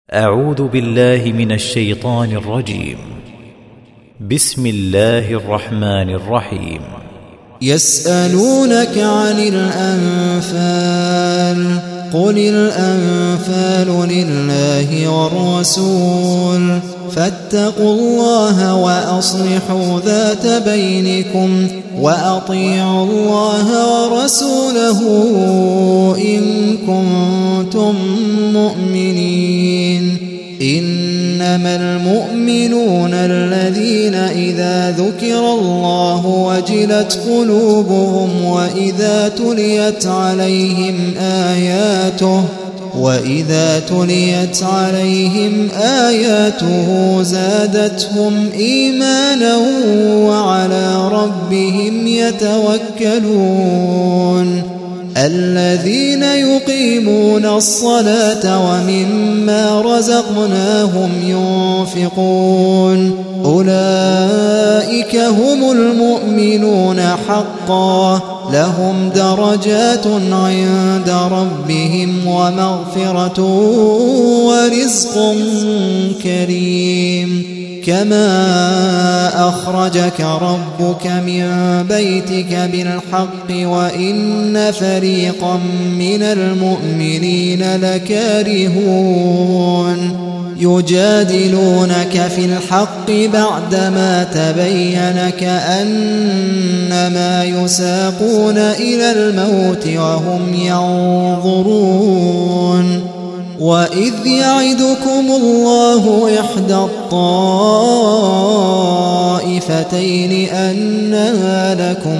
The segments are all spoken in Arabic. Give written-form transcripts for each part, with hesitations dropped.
أعوذ بالله من الشيطان الرجيم. بسم الله الرحمن الرحيم. يسألونك عن الأنفال قل الأنفال لله والرسول فاتقوا الله وأصلحوا ذات بينكم وأطيعوا الله ورسوله إن كنتم مؤمنين. إنما المؤمنون الذين إذا ذكر الله وجلت قلوبهم وإذا تليت عليهم آياته زادتهم إيمانا وعلى ربهم يتوكلون. الذين يقيمون الصلاة ومما رزقناهم ينفقون أولئك هم المؤمنون حقا لهم درجات عند ربهم ومغفرة ورزق كريم. كما أخرجك ربك من بيتك بالحق وإن فريقا من المؤمنين لكارهون. يجادلونك في الحق بعدما تبين كأنما يساقون إلى الموت وهم ينظرون. وإذ يعدكم الله إحدى الطائفتين أنها لكم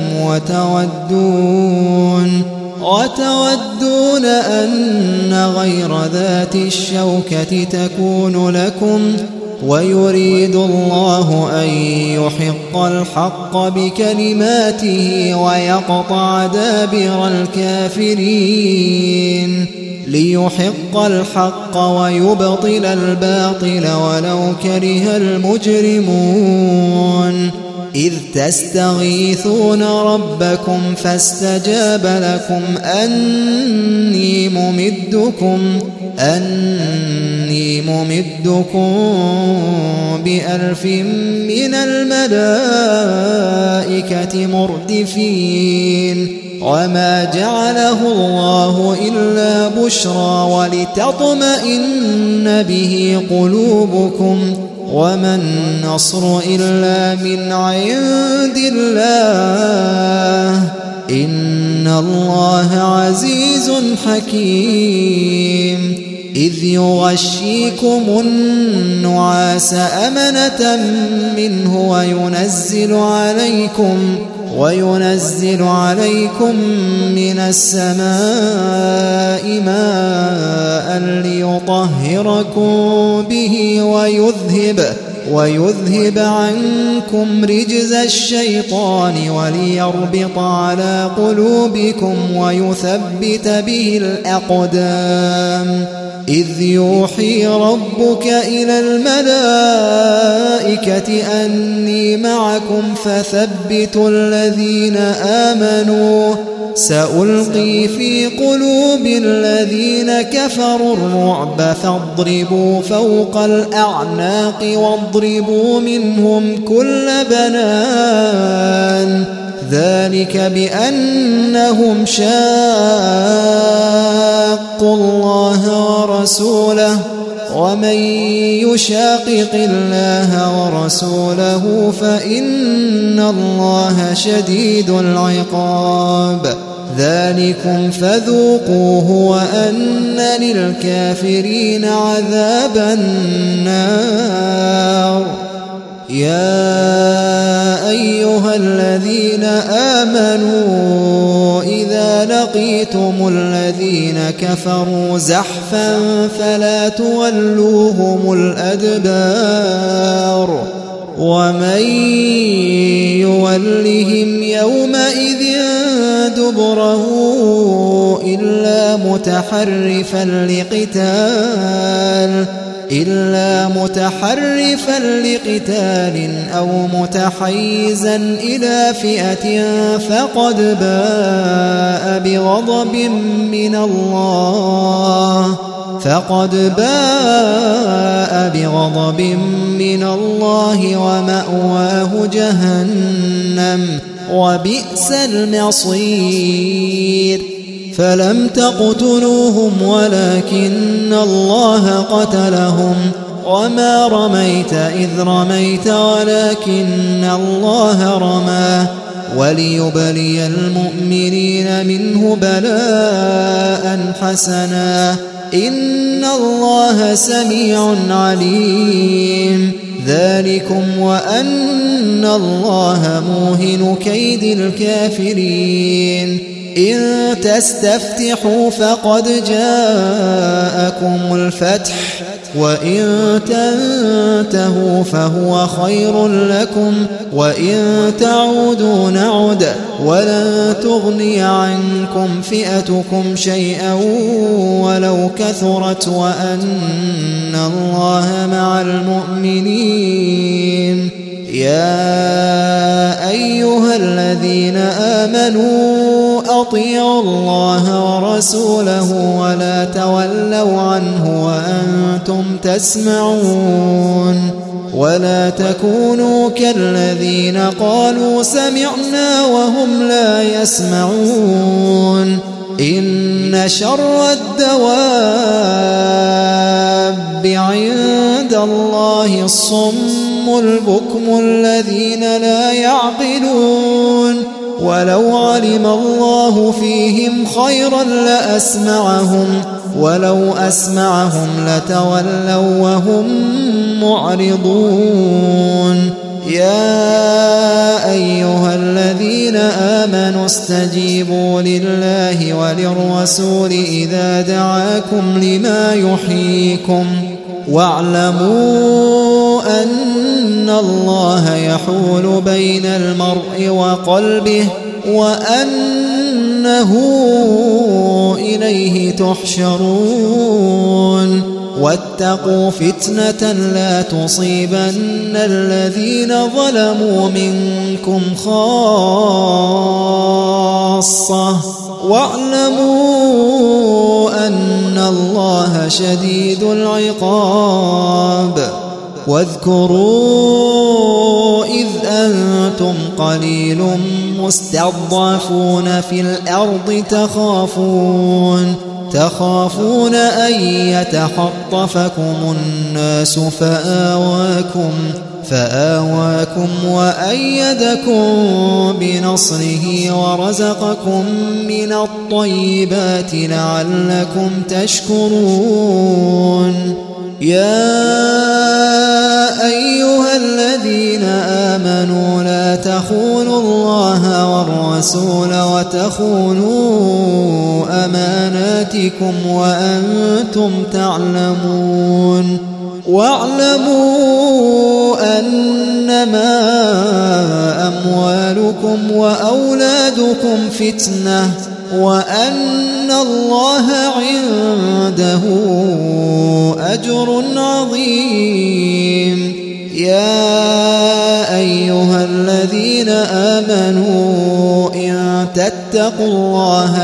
وتودون أن غير ذات الشوكة تكون لكم ويريد الله أن يحق الحق بكلماته ويقطع دابر الكافرين ليحق الحق ويبطل الباطل ولو كره المجرمون. إذ تستغيثون ربكم فاستجاب لكم أني ممدكم ب1000 من الملائكة مردفين. وما جعله الله إلا بشرى ولتطمئن به قلوبكم وما النصر إلا من عند الله إن الله عزيز حكيم. إذ يغشيكم النعاس أمنة منه وينزل عليكم من السماء ماء ليطهركم به ويذهب عنكم رجز الشيطان وليربط على قلوبكم ويثبت به الأقدام. إذ يوحي ربك إلى الملائكة أني معكم فثبتوا الذين آمنوا سألقي في قلوب الذين كفروا الرعب فاضربوا فوق الأعناق واضربوا منهم كل بنان. ذلك بأنهم شاقوا الله ورسوله ومن يشاقق الله ورسوله فإن الله شديد العقاب. ذلكم فذوقوه وأن للكافرين عذاب النار. يا أيها الذين آمنوا إذا لقيتم الذين كفروا زحفا فلا تولوهم الأدبار. ومن يولهم يومئذ دبره إلا متحرفا لقتال أو متحيزا إلى فئة فقد باء بغضب من الله فقد باء بغضب من الله ومأواه جهنم وبئس المصير فلم تقتلوهم ولكن الله قتلهم وما رميت إذ رميت ولكن الله رمى وليبلي المؤمنين منه بلاء حسنا إن الله سميع عليم ذلكم وأن الله موهن كيد الكافرين إن تستفتحوا فقد جاءكم الفتح وإن تنتهوا فهو خير لكم وإن تعودوا نعد ولن تغني عنكم فئتكم شيئا ولو كثرت وأن الله مع المؤمنين يا أيها الذين آمنوا أطيعوا الله ورسوله ولا تولوا عنه وأنتم تسمعون ولا تكونوا كالذين قالوا سمعنا وهم لا يسمعون إن شر الدواب عند الله الصم البكم الذين لا يعقلون ولو علم الله فيهم خيرا لأسمعهم ولو أسمعهم لتولوا وهم معرضون يا أيها الذين آمنوا استجيبوا لله وللرسول إذا دعاكم لما يحييكم واعلموا أن الله يحول بين المرء وقلبه وأنه إليه تحشرون واتقوا فتنة لا تصيبن الذين ظلموا منكم خاصة واعلموا أن الله شديد العقاب واذكروا إذ أنتم قليل مستضعفون في الأرض تخافون أن يتخطفكم الناس فآواكم وأيدكم بنصره ورزقكم من الطيبات لعلكم تشكرون يا أيها الذين آمنوا لا تخونوا الله والرسول وتخونوا أماناتكم وأنتم تعلمون واعلموا أنما أموالكم وأولادكم فتنة وأن الله عنده أجر عظيم يا أيها الذين آمنوا إن تتقوا الله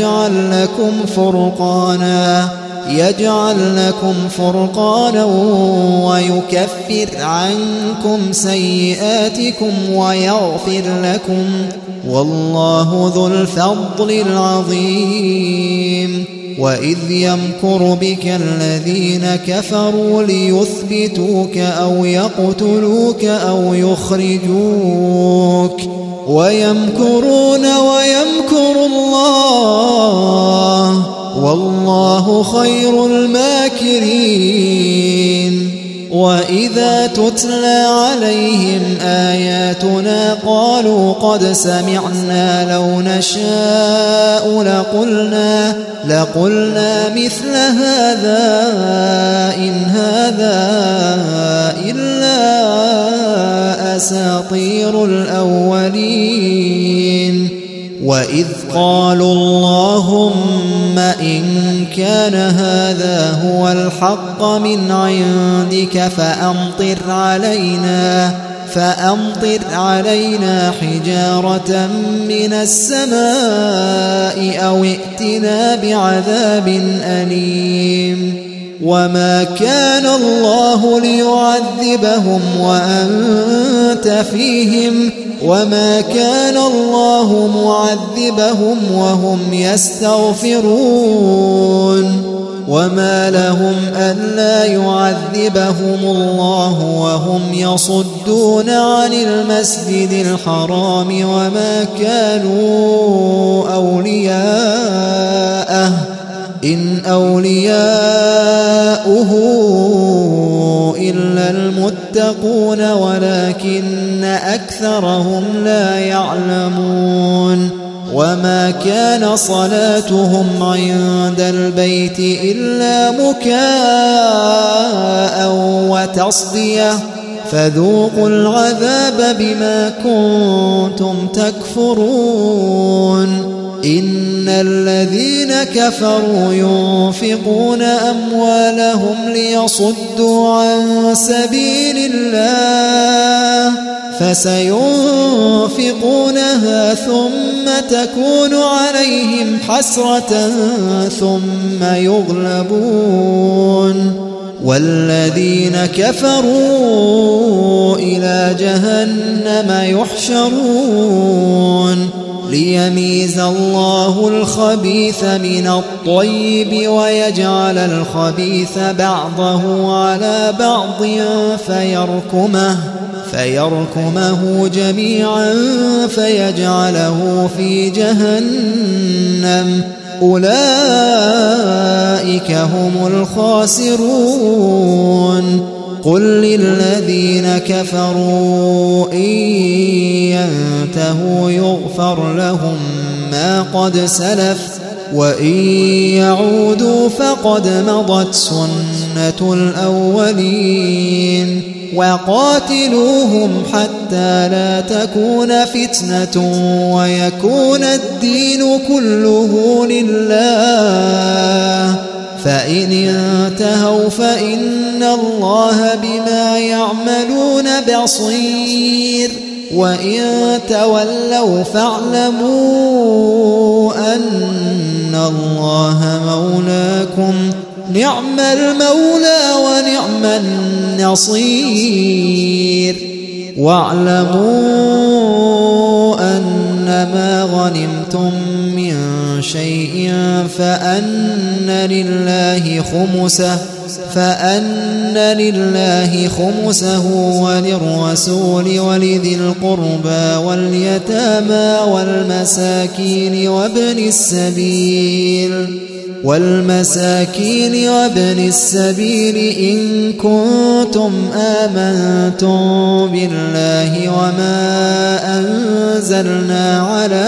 يجعل لكم فرقانا ويكفر عنكم سيئاتكم ويغفر لكم والله ذو الفضل العظيم وإذ يمكر بك الذين كفروا ليثبتوك أو يقتلوك أو يخرجوك ويمكرون ويمكر الله والله خير الماكرين وإذا تتلى عليهم آياتنا قالوا قد سمعنا لو نشاء لقلنا مثل هذا إن هذا إلا أساطير الأولين وإذ قالوا اللهم إن كان هذا هو الحق من عندك فأمطر علينا حجارة من السماء أو ائتنا بعذاب أليم وما كان الله ليعذبهم وأنت فيهم وما كان الله معذبهم وهم يستغفرون وما لهم ألا يعذبهم الله وهم يصدون عن المسجد الحرام وما كانوا أولياءه إن أولياؤه إلا المتقون ولكن أكثرهم لا يعلمون وما كان صلاتهم عند البيت إلا مكاء وتصدية فذوقوا العذاب بما كنتم تكفرون إن الذين كفروا ينفقون أموالهم ليصدوا عن سبيل الله فسينفقونها ثم تكون عليهم حسرة ثم يغلبون والذين كفروا إلى جهنم يحشرون ليميز الله الخبيث من الطيب ويجعل الخبيث بعضه على بعض فيركمه جميعا فيجعله في جهنم أولئك هم الخاسرون قل للذين كفروا إن ينتهوا يغفر لهم ما قد سلف وإن يعودوا فقد مضت سنة الأولين وقاتلوهم حتى لا تكون فتنة ويكون الدين كله لله فإن انتهوا فإن الله بما يعملون بصير وإن تولوا فاعلموا أن الله مولاكم نعم المولى ونعم النصير واعلموا أنما غنمتم من شيء فأن لله خمسه وللرسول ولذي القربى واليتامى والمساكين وابن السبيل إن كنتم آمنتم بالله وما أنزلنا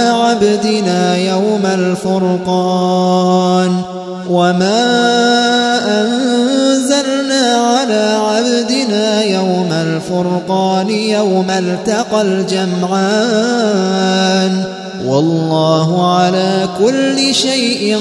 على عبدنا يوم الفرقان يوم التقى الجمعان والله على كل شيء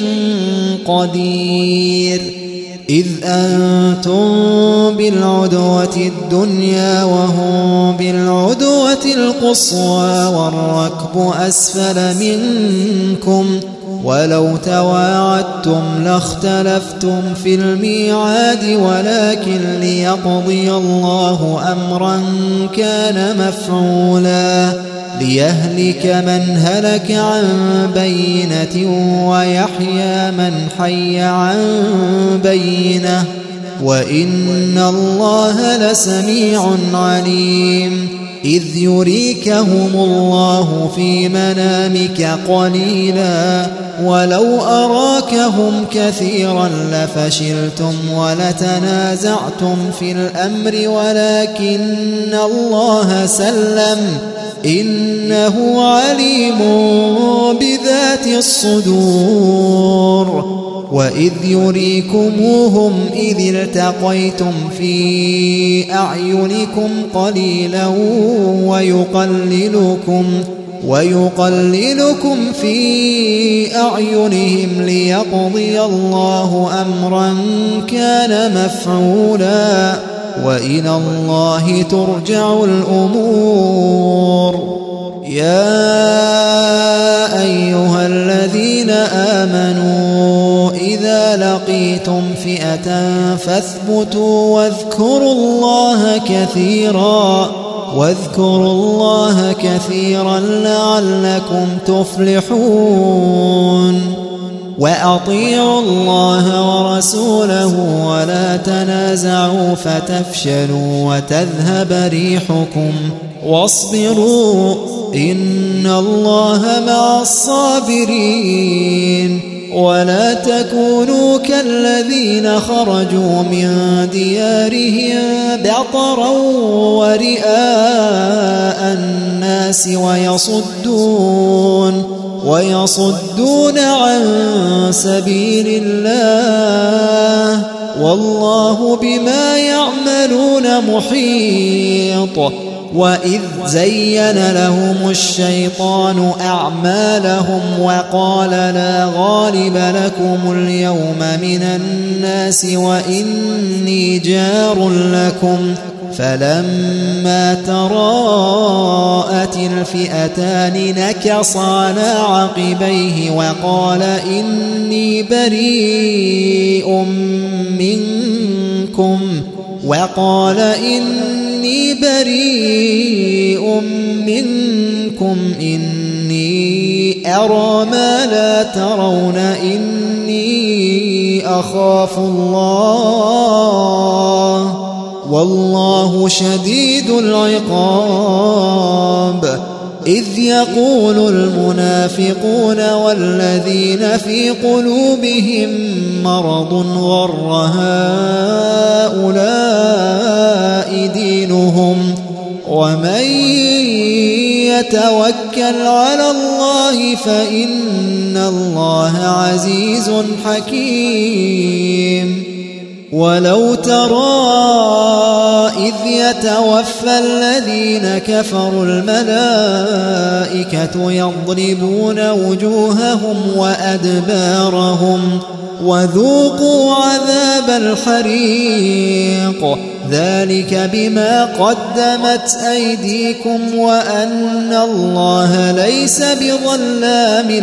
قدير إذ أنتم بالعدوة الدنيا وهم بالعدوة القصوى والركب أسفل منكم ولو تواعدتم لاختلفتم في الميعاد ولكن ليقضي الله أمرا كان مفعولا ليهلك من هلك عن بينة ويحيى من حي عن بينة وإن الله لسميع عليم إذ يريكهم الله في منامك قليلا ولو أراكهم كثيرا لفشلتم ولتنازعتم في الأمر ولكن الله سلم إنه عليم بذات الصدور وإذ يريكموهم إذ التقيتم في أعينكم قليلا ويقللكم في أعينهم ليقضي الله أمرا كان مفعولا وإلى الله ترجع الأمور يا أيها الذين آمنوا إذا وإذا لقيتم فئة فاثبتوا واذكروا الله كثيرا لعلكم تفلحون وأطيعوا الله ورسوله ولا تنازعوا فتفشلوا وتذهب ريحكم واصبروا إن الله مع الصابرين ولا تكونوا كالذين خرجوا من ديارهم بطرا ورئاء الناس ويصدون عن سبيل الله والله بما يعملون محيط وإذ زين لهم الشيطان أعمالهم وقال لا غالب لكم اليوم من الناس وإني جار لكم فلما تراءت الفئتان نكص على عقبيه وقال إني بريء منكم إني أرى ما لا ترون إني أخاف الله والله شديد العقاب إذ يقول المنافقون والذين في قلوبهم مرض غر هؤلاء دينهم ومن يتوكل على الله فإن الله عزيز حكيم ولو ترى إذ يتوفى الذين كفروا الملائكة يضربون وجوههم وأدبارهم وذوقوا عذاب الحريق ذلك بما قدمت أيديكم وأن الله ليس بظلام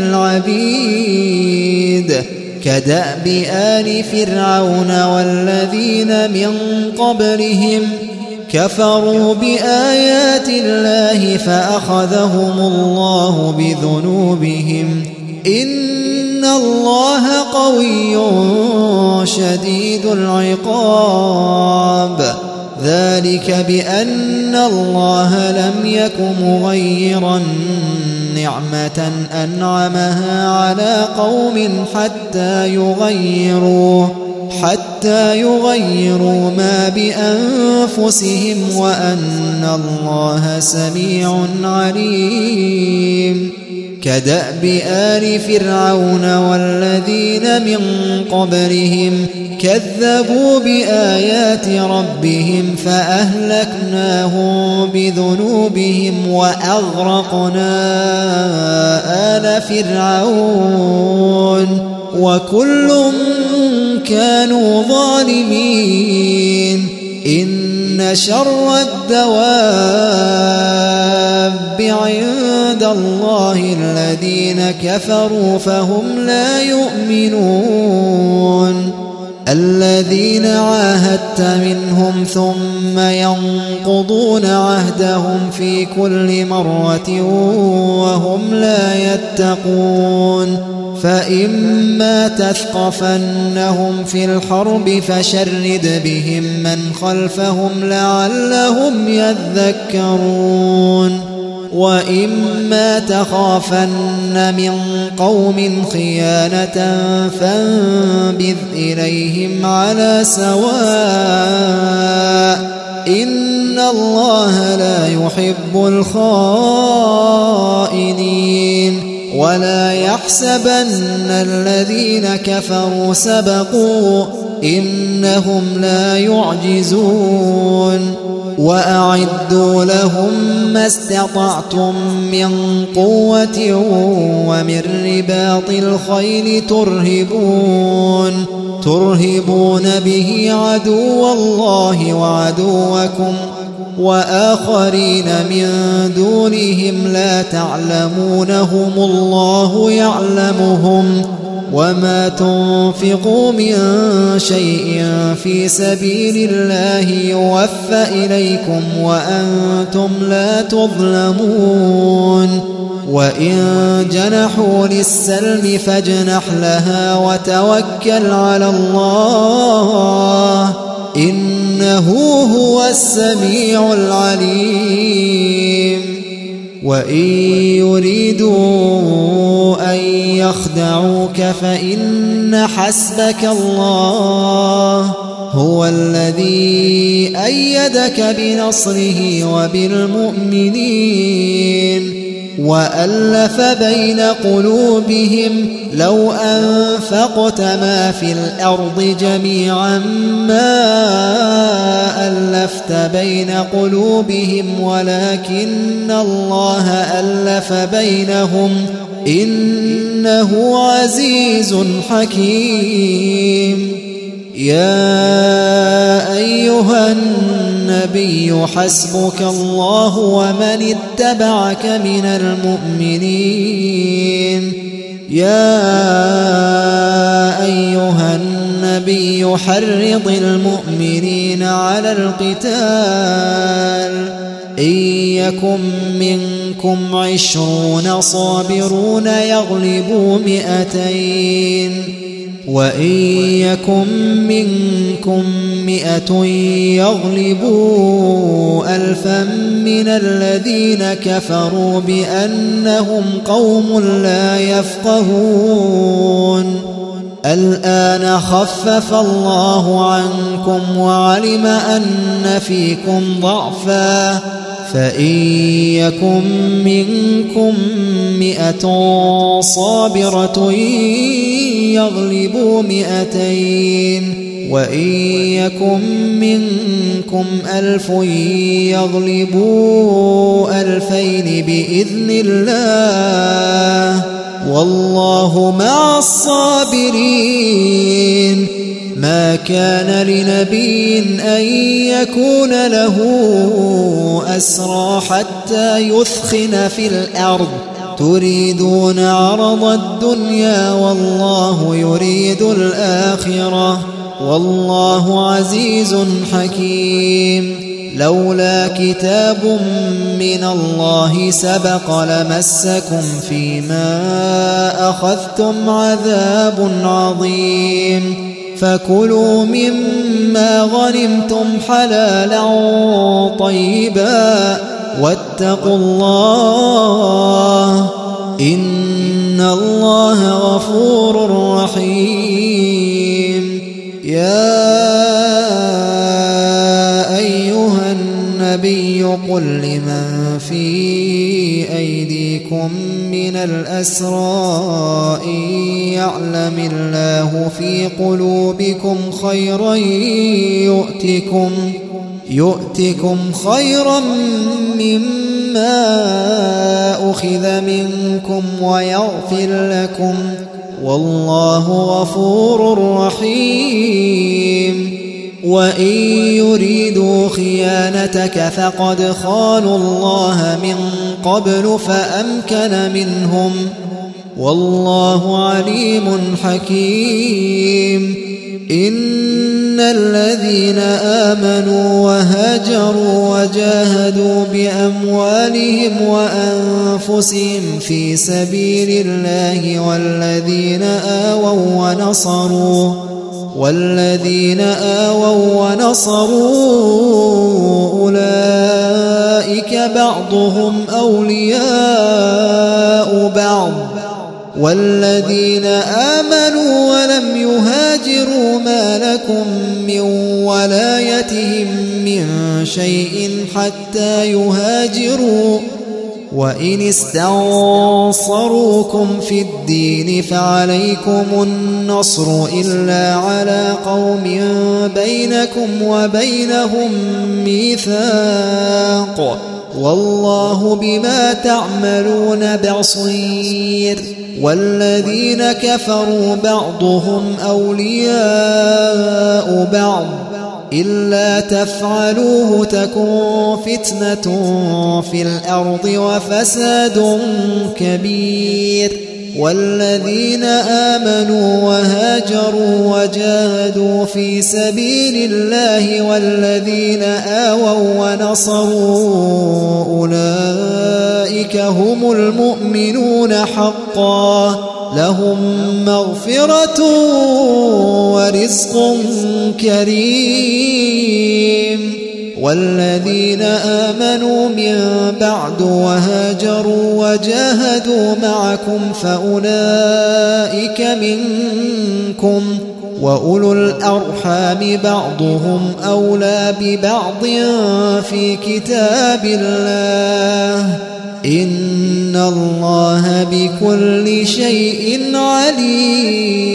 للعبيد كدأب آل فرعون والذين من قبلهم كفروا بآيات الله فأخذهم الله بذنوبهم إن الله قوي شديد العقاب ذلك بأن الله لم يك مغيرا نعمة أنعمها على قوم حتى يغيروا ما بأنفسهم وأن الله سميع عليم كدأب آل فرعون والذين من قبلهم كذبوا بآيات ربهم فأهلكناهم بذنوبهم وأغرقنا آل فرعون وكل كانوا ظالمين إن شر الدواب عند الله الذين كفروا فهم لا يؤمنون الذين عاهدت منهم ثم ينقضون عهدهم في كل مرة وهم لا يتقون فإما تثقفنهم في الحرب فشرد بهم من خلفهم لعلهم يذكرون وإما تخافن من قوم خيانة فانبذ إليهم على سواء إن الله لا يحب الخائنين ولا يحسبن الذين كفروا سبقوا إنهم لا يعجزون وأعدوا لهم ما استطعتم من قوة ومن رباط الخيل ترهبون به عدو الله وعدوكم وآخرين من دونهم لا تعلمونهم الله يعلمهم وما تنفقوا من شيء في سبيل الله يوفى إليكم وأنتم لا تظلمون وإن جنحوا للسلم فاجنح لها وتوكل على الله إنه هو السميع العليم وإن يريدوا أن يخدعوك فإن حسبك الله هو الذي أيدك بنصره وبالمؤمنين وألف بين قلوبهم لو أنفقت ما في الأرض جميعا ما ألفت بين قلوبهم ولكن الله ألف بينهم إنه عزيز حكيم يا أيها النبي حسبك الله ومن اتبعك من المؤمنين يا أيها النبي حرض المؤمنين على القتال إن يكن منكم 20 صابرون يغلبوا 200 وإن يكن منكم 100 يغلبوا 1000 من الذين كفروا بأنهم قوم لا يفقهون الآن خفف الله عنكم وعلم أن فيكم ضعفا فإن يكن منكم 100 صابرة يغلبوا 200 وإن يكن منكم 1000 يغلبوا 2000 بإذن الله والله مع الصابرين ما كان لنبي أن يكون له أسرى حتى يثخن في الأرض تريدون عرض الدنيا والله يريد الآخرة والله عزيز حكيم لولا كتاب من الله سبق لمسكم فيما أخذتم عذاب عظيم فكلوا مما غنمتم حلالا طيبا واتقوا الله إن الله غفور رحيم يا أيها النبي قل لمن في أيديكم من الأسرى إن يعلم الله في قلوبكم خيرا يؤتكم خيرا مما أخذ منكم ويغفر لكم والله غفور رحيم وإن يريدوا خيانتك فقد خانوا الله من قبل فأمكن منهم والله عليم حكيم إن الذين آمنوا وهاجروا وجاهدوا بأموالهم وأنفسهم في سبيل الله والذين آووا ونصروا أولئك بعضهم أولياء بعض والذين آمنوا ولم يهاجروا ما لكم من ولايتهم من شيء حتى يهاجروا وإن استنصروكم في الدين فعليكم النصر إلا على قوم بينكم وبينهم ميثاق والله بما تعملون بصير والذين كفروا بعضهم أولياء بعض إلا تفعلوه تكن فتنة في الأرض وفساد كبير والذين آمنوا وهاجروا وجاهدوا في سبيل الله والذين آووا ونصروا أولئك هم المؤمنون حقا لهم مغفرة ورزق كريم والذين آمنوا من بعد وهاجروا وجاهدوا معكم فأولئك منكم وأولو الأرحام بعضهم أولى ببعض في كتاب الله إن الله بكل شيء عليم.